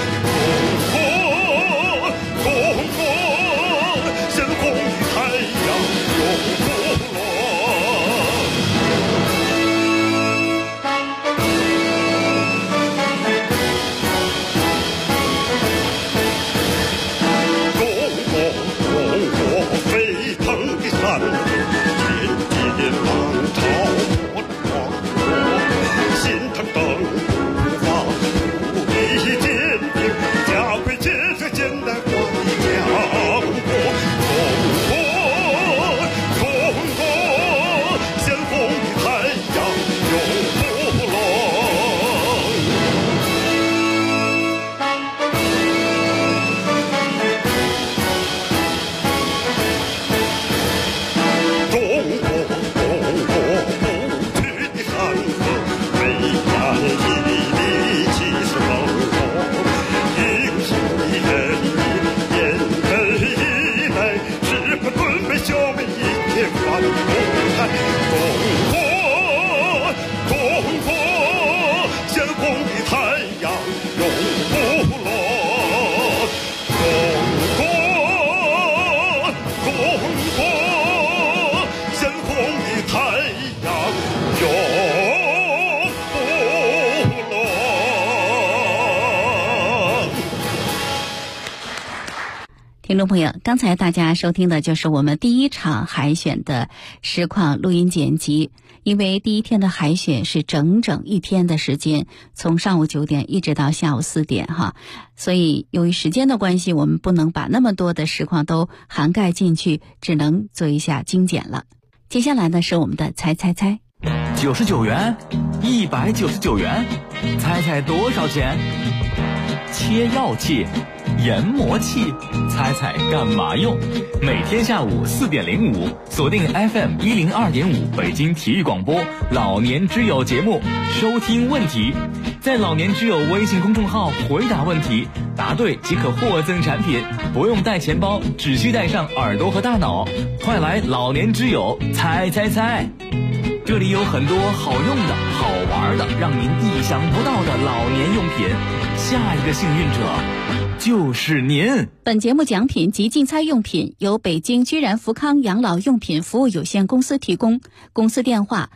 S8: 听众朋友，刚才大家收听的就是我们第一场海选的实况录音剪辑。因为第一天的海选是整整1天的时间，从上午9点一直到下午4点所以由于时间的关系，我们不能把那么多的实况都涵盖进去，只能做一下精简了。接下来呢是我们的猜猜猜。
S4: 99元，199元，猜猜多少钱？切药器、研磨器，猜猜干嘛用？每天下午4点05，锁定 FM 102.5北京体育广播老年之友节目，收听问题，在老年之友微信公众号回答问题，答对即可获赠产品，不用带钱包，只需带上耳朵和大脑。快来老年之友猜猜猜！这里有很多好用的、好玩的，让您意想不到的老年用品。下一个幸运者就是您。
S8: 本节目奖品及竞猜用品由北京居然福康养老用品服务有限公司提供，公司电话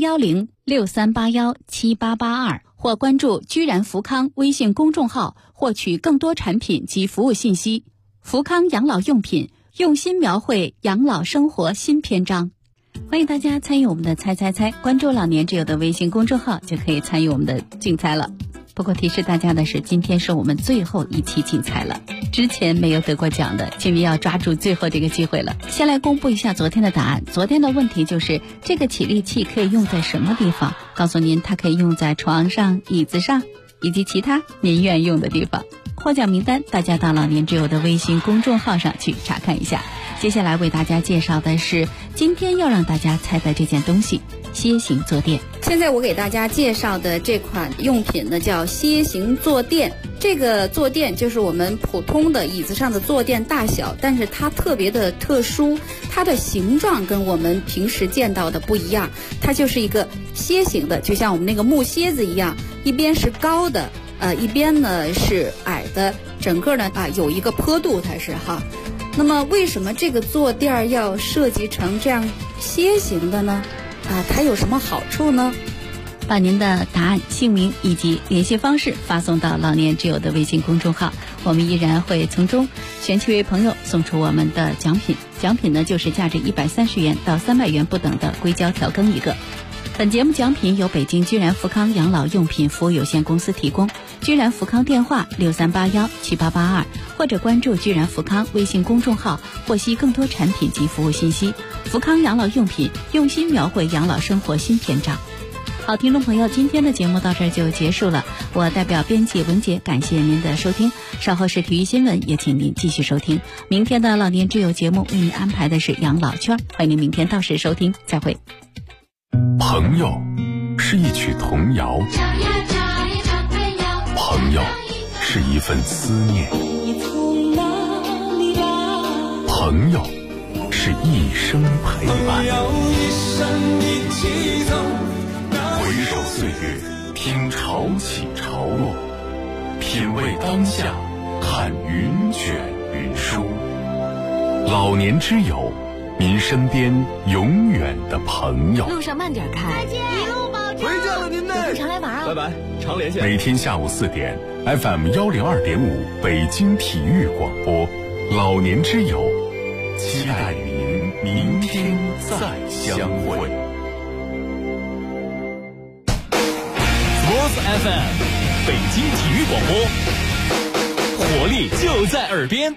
S8: 01063817882，或关注居然福康微信公众号获取更多产品及服务信息。福康养老用品，用心描绘养老生活新篇章。欢迎大家参与我们的猜猜猜，关注老年之友的微信公众号就可以参与我们的竞猜了。不过提示大家的是，今天是我们最后一期竞猜了，之前没有得过奖的，请您要抓住最后这个机会了。先来公布一下昨天的答案。昨天的问题就是这个起立器可以用在什么地方？告诉您它可以用在床上、椅子上以及其他您愿用的地方。获奖名单大家到老年之友的微信公众号上去查看一下。接下来为大家介绍的是今天要让大家猜的这件东西——楔形坐垫。
S23: 现在我给大家介绍的这款用品呢，叫楔形坐垫。这个坐垫就是我们普通的椅子上的坐垫大小，但是它特别的特殊，它的形状跟我们平时见到的不一样，它就是一个楔形的，就像我们那个木楔子一样，一边是高的，一边呢是矮的，整个呢有一个坡度，它是哈。那么为什么这个坐垫要设计成这样楔形的呢？它有什么好处呢？
S8: 把您的答案、姓名以及联系方式发送到老年之友的微信公众号，我们依然会从中选7位朋友送出我们的奖品。奖品呢，就是价值130元到300元不等的硅胶调羹一个。本节目奖品由北京居然福康养老用品服务有限公司提供。居然福康电话63817882，或者关注居然福康微信公众号，获悉更多产品及服务信息。福康养老用品，用心描绘养老生活新篇章。好，听众朋友，今天的节目到这儿就结束了。我代表编辑文杰感谢您的收听，稍后是体育新闻，也请您继续收听。明天的老年之友节目为您安排的是养老圈，欢迎您明天到时收听，再会。
S1: 朋友是一曲童谣，朋友是一份思念，朋友是一生陪伴。回首岁月，听潮起潮落，品味当下，看云卷云舒。老年之友，您身边永远的朋友。
S6: 路上慢点开，再见，一路保重。
S1: 回家了您呢，
S6: 有空常来玩啊。
S1: 拜拜，常连线。每天下午4点 ，FM 102.5北京体育广播，老年之友，期待与您明天再相会。
S4: Sports FM 北京体育广播，活力就在耳边。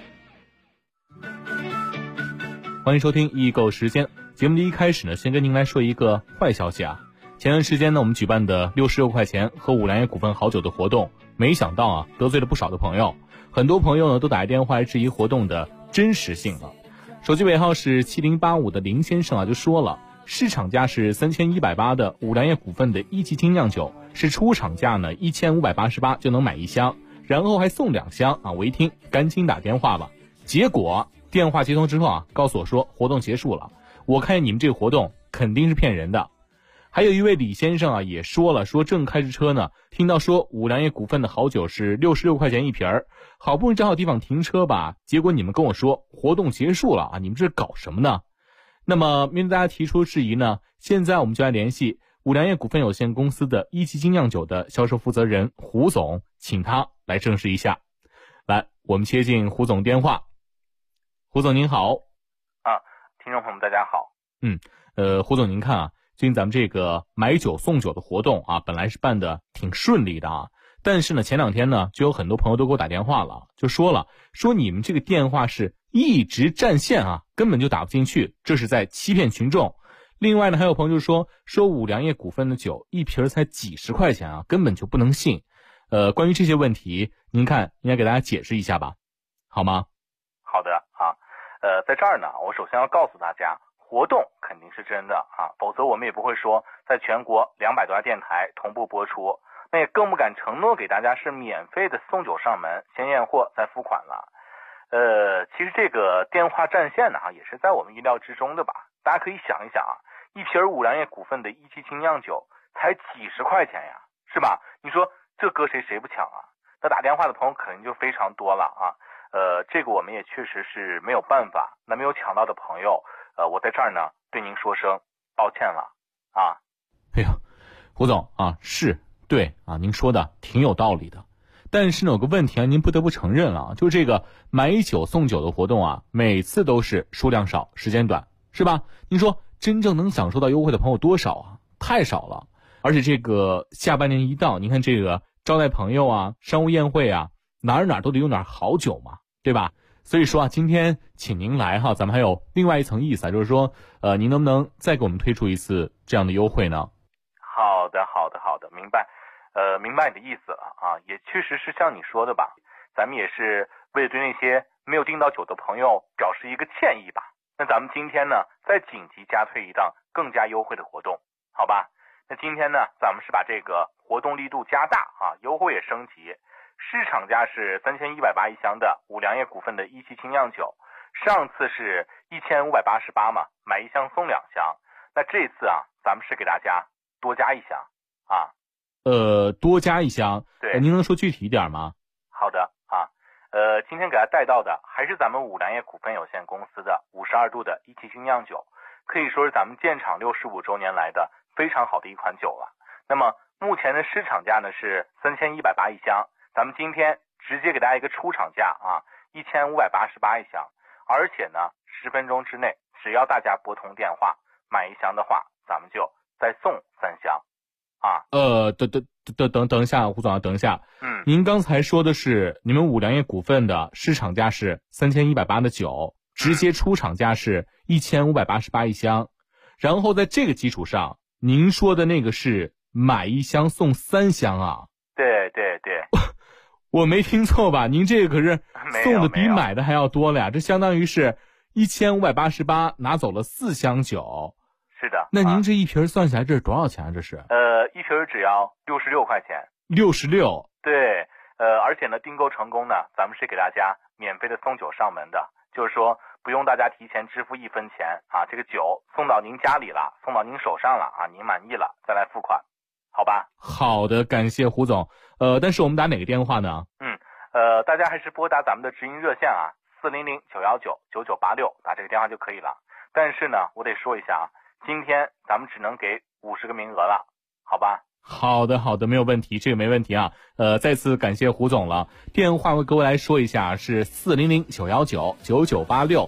S4: 欢迎收听易购时间。节目的一开始呢，先跟您来说一个坏消息啊。前段时间呢，我们举办的66块钱喝五粮液股份好酒的活动，没想到啊，得罪了不少的朋友。很多朋友呢，都打电话来质疑活动的真实性了。手机尾号是7085的林先生啊，就说了，市场价是3180的五粮液股份的1级精酿酒，是出厂价呢1588就能买1箱，然后还送2箱啊。我一听，赶紧打电话了。结果电话接通之后啊，告诉我说活动结束了。我看见你们这个活动肯定是骗人的。还有一位李先生啊，也说了，说正开着车呢，听到说五粮液股份的好酒是66块钱一瓶儿，好不容易找好地方停车吧，结果你们跟我说活动结束了啊，你们这搞什么呢？那么面对大家提出质疑呢，现在我们就来联系五粮液股份有限公司的1级精酿酒的销售负责人胡总，请他来证实一下。来，我们接进胡总电话。胡总您好。
S7: 听众朋友们大家好。
S4: 胡总您看啊，最近咱们这个买酒送酒的活动啊，本来是办的挺顺利的啊，但是呢前2天呢，就有很多朋友都给我打电话了，就说你们这个电话是一直占线啊，根本就打不进去，这是在欺骗群众。另外呢，还有朋友就说五粮液股份的酒一瓶才几十块钱啊，根本就不能信。关于这些问题，您看应该给大家解释一下吧，好吗？
S7: 好的啊，在这儿呢，我首先要告诉大家，活动肯定是真的啊，否则我们也不会说在全国200多家电台同步播出，那也更不敢承诺给大家是免费的送酒上门，先验货再付款了。其实这个电话占线呢，也是在我们意料之中的吧。大家可以想一想啊，一瓶五粮液股份的1级精酿酒才几十块钱呀，是吧？你说这搁谁不抢啊？那打电话的朋友肯定就非常多了啊。这个我们也确实是没有办法。那没有抢到的朋友，我在这儿呢对您说声抱歉了啊。
S4: 哎呀，胡总啊，是对啊，您说的挺有道理的。但是呢，有个问题啊，您不得不承认了，就这个买酒送酒的活动啊，每次都是数量少，时间短，是吧？您说真正能享受到优惠的朋友多少啊？太少了。而且这个下半年一到，您看这个招待朋友啊，商务宴会啊，哪儿都得用点好酒嘛，对吧？所以说啊，今天请您来哈，咱们还有另外一层意思啊，就是说，您能不能再给我们推出一次这样的优惠呢？
S7: 好的，明白。明白你的意思了啊，也确实是像你说的吧，咱们也是为了对那些没有订到酒的朋友表示一个歉意吧。那咱们今天呢，再紧急加推一档更加优惠的活动，好吧？那今天呢，咱们是把这个活动力度加大啊，优惠也升级。市场价是3180一箱的五粮液股份的1级精酿酒，上次是1588嘛，买1箱送2箱。那这次啊，咱们是给大家多加1箱啊。
S4: 多加1箱，
S7: 对，
S4: 您能说具体一点吗？
S7: 好的啊，今天给大家带到的还是咱们五粮液股份有限公司的52度的1级精酿酒，可以说是咱们建厂65周年来的非常好的一款酒了。 那么目前的市场价呢是3180一箱，咱们今天直接给大家一个出厂价啊，1588一箱，而且呢10分钟之内，只要大家拨通电话买一箱的话，咱们就再送3箱啊。
S9: 等一下，胡总，等一下。您刚才说的是你们五粮液股份的市场价是3180的酒，直接出厂价是1588一箱，然后在这个基础上，您说的那个是买一箱送3箱啊？
S7: 对对对。
S9: 我没听错吧？您这个可是送的比买的还要多了呀，这相当于是1588拿走了4箱酒。
S7: 是的。
S9: 那您这一瓶算下来这是多少钱啊？这是？
S7: 一瓶只要66块钱。
S9: 66。
S7: 对，而且呢，订购成功呢，咱们是给大家免费的送酒上门的，就是说不用大家提前支付1分钱啊，这个酒送到您家里了，送到您手上了啊，您满意了再来付款，好吧？
S9: 好的，感谢胡总。但是我们打哪个电话呢？
S7: 大家还是拨打咱们的直营热线啊，400-919-9986，打这个电话就可以了。但是呢，我得说一下啊，今天咱们只能给50个名额了，好吧？
S9: 好的，没有问题，这个没问题啊。再次感谢胡总了。电话我各位来说一下，是400-919-9986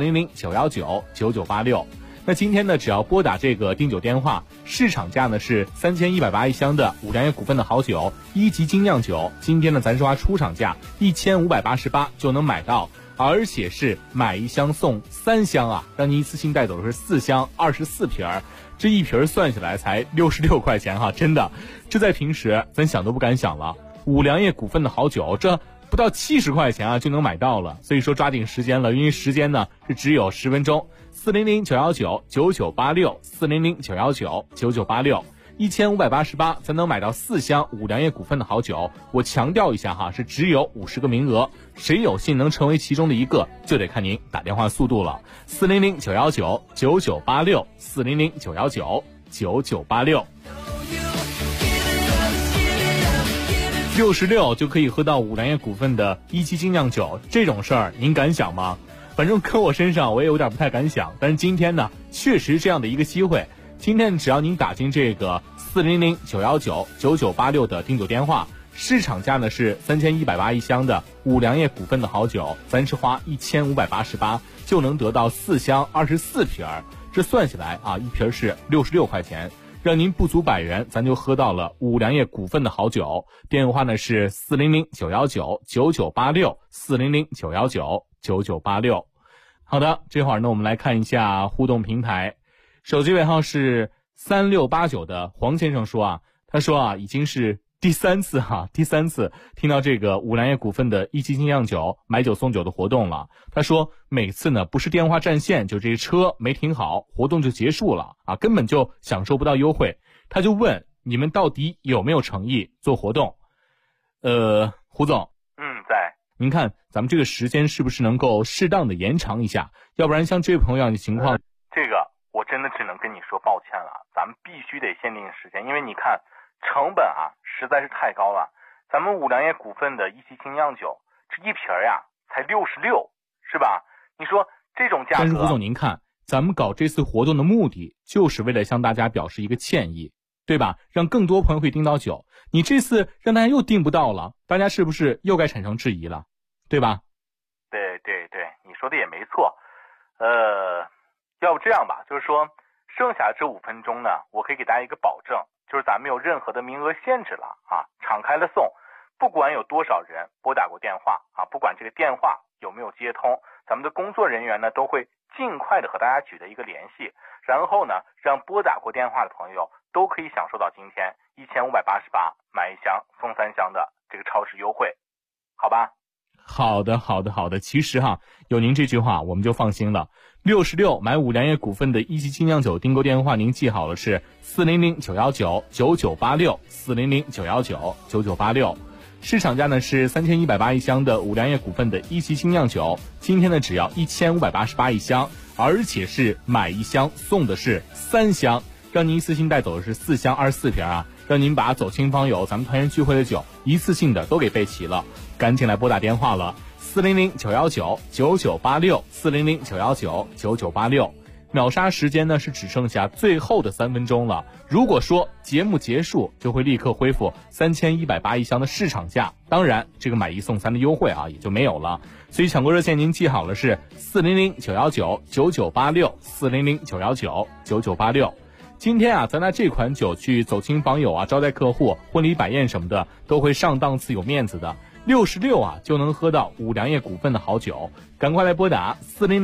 S9: 400-919-9986。那今天呢，只要拨打这个订酒电话，市场价呢是3180一箱的五粮液股份的好酒1级精酿酒，今天呢咱说出厂价1588就能买到，而且是买一箱送3箱啊，让您一次性带走的是4箱24瓶，这一瓶算下来才66块钱哈，真的，这在平时咱想都不敢想了。五粮液股份的好酒，这不到70块钱啊就能买到了，所以说抓紧时间了，因为时间呢是只有10分钟。400-919-9986 400-919-9986 1588才能买到4箱五粮液股份的好酒。我强调一下哈，是只有50个名额，谁有幸能成为其中的一个，就得看您打电话速度了。400-919-9986 400-919-9986 66就可以喝到五粮液股份的1级精酿酒，这种事儿您敢想吗？反正搁我身上我也有点不太敢想，但是今天呢确实这样的一个机会。今天只要您打进这个400-919-9986的订酒电话，市场价呢是3180一箱的五粮液股份的好酒，咱是花1588就能得到4箱24瓶，这算下来啊，一瓶是66块钱，让您不足100元，咱就喝到了五粮液股份的好酒。电话呢是400-919-9986 400-919-9986。好的，这会儿呢我们来看一下互动平台，手机尾号是3689的黄先生说啊，他说啊已经是第三次听到这个五粮液股份的1级精酿酒买酒送酒的活动了。他说每次呢不是电话占线，就这车没停好，活动就结束了啊，根本就享受不到优惠。他就问你们到底有没有诚意做活动？胡总，
S7: 在。
S9: 您看咱们这个时间是不是能够适当的延长一下？要不然像这位朋友样的情况，
S7: 这个我真的只能跟你说抱歉了，咱们必须得限定时间，因为你看成本啊实在是太高了。咱们五粮液股份的1级精酿酒，这一瓶呀才66，是吧？你说这种价格。
S9: 但是胡总您看，咱们搞这次活动的目的就是为了向大家表示一个歉意，对吧？让更多朋友会订到酒。你这次让大家又订不到了，大家是不是又该产生质疑了，对吧？
S7: 对，你说的也没错。要不这样吧，就是说剩下这5分钟呢，我可以给大家一个保证，就是咱没有任何的名额限制了啊，敞开了送，不管有多少人拨打过电话啊，不管这个电话有没有接通，咱们的工作人员呢都会尽快的和大家取得一个联系，然后呢让拨打过电话的朋友都可以享受到今天1588买1箱送3箱的这个超值优惠，好吧？
S9: 好的。其实哈，有您这句话我们就放心了。66买五粮液股份的1级精酿酒订购电话您记好了，是400-919-9986 400-919-9986。市场价呢是3180一箱的五粮液股份的1级精酿酒，今天呢只要1588一箱，而且是买1箱送的是3箱，让您一次性带走的是4箱24瓶啊，让您把走亲访友咱们团圆聚会的酒一次性的都给备齐了。赶紧来拨打电话了，400-919-9986 400-919-9986。 秒杀时间呢是只剩下最后的3分钟了。如果说节目结束，就会立刻恢复3180一箱的市场价，当然这个买1送3的优惠啊也就没有了。所以抢购热线您记好了是400-919-9986，400-919-9986。今天啊，咱拿这款酒去走亲访友啊，招待客户、婚礼摆宴什么的，都会上档次有面子的。66啊就能喝到五粮液股份的好酒，赶快来拨打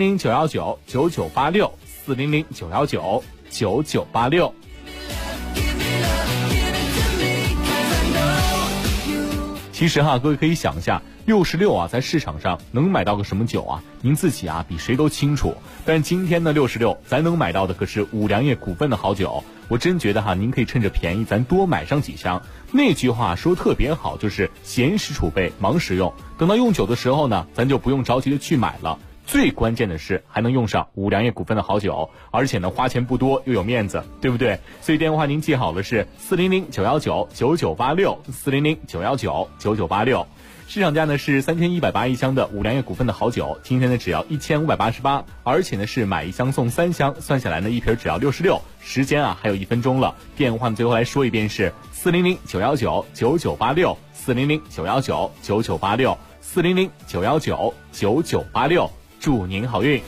S9: 400-919-9986，400-919-9986。其实各位可以想一下，66啊在市场上能买到个什么酒啊？您自己啊比谁都清楚。但今天的66，咱能买到的可是五粮液股份的好酒。我真觉得您可以趁着便宜，咱多买上几箱。那句话说特别好，就是闲时储备，忙时用。等到用酒的时候呢，咱就不用着急的去买了。最关键的是还能用上五粮液股份的好酒，而且呢花钱不多又有面子，对不对？所以电话您记好了是400-919-9986，400-919-9986。市场价呢是3180一箱的五粮液股份的好酒，今天呢只要1588，而且呢是买1箱送3箱，算下来呢一瓶只要66。时间还有1分钟了，电话呢最后来说一遍是400-919-9986，400-919-9986，400-919-9986。祝您好运。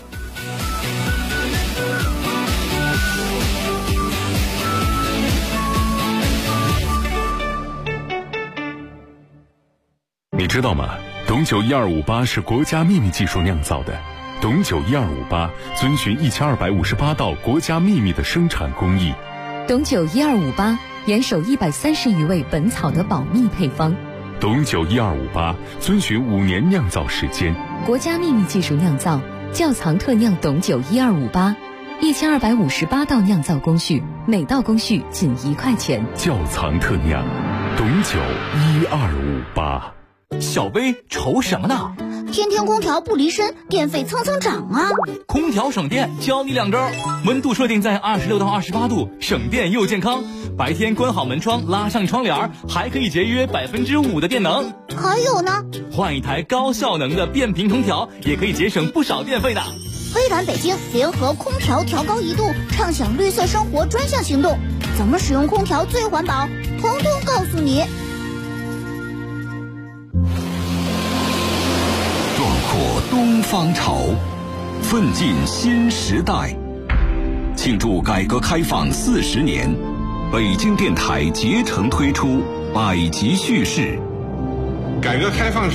S1: 你知道吗？董酒1258是国家秘密技术酿造的。董酒1258遵循1258道国家秘密的生产工艺。
S10: 董酒1258严守130余味本草的保密配方。
S1: 董酒1258遵循5年酿造时间，
S10: 国家秘密技术酿造，窖藏特酿董酒1258，1258道酿造工序，每道工序仅1块钱。
S1: 窖藏特酿，董酒1258。
S4: 小薇愁什么呢？
S6: 天天空调不离身，电费蹭蹭涨啊！
S4: 空调省电，教你2招：温度设定在26到28度，省电又健康。白天关好门窗，拉上窗帘，还可以节约5%的电能。
S6: 还有呢，
S4: 换一台高效能的变频空调，也可以节省不少电费的。
S6: 微软北京联合空调调高1度，畅享绿色生活专项行动，怎么使用空调最环保，统统告诉你。
S11: 壮阔东方潮，奋进新时代。庆祝改革开放40年，北京电台竭诚推出百集叙事。
S12: 改革开放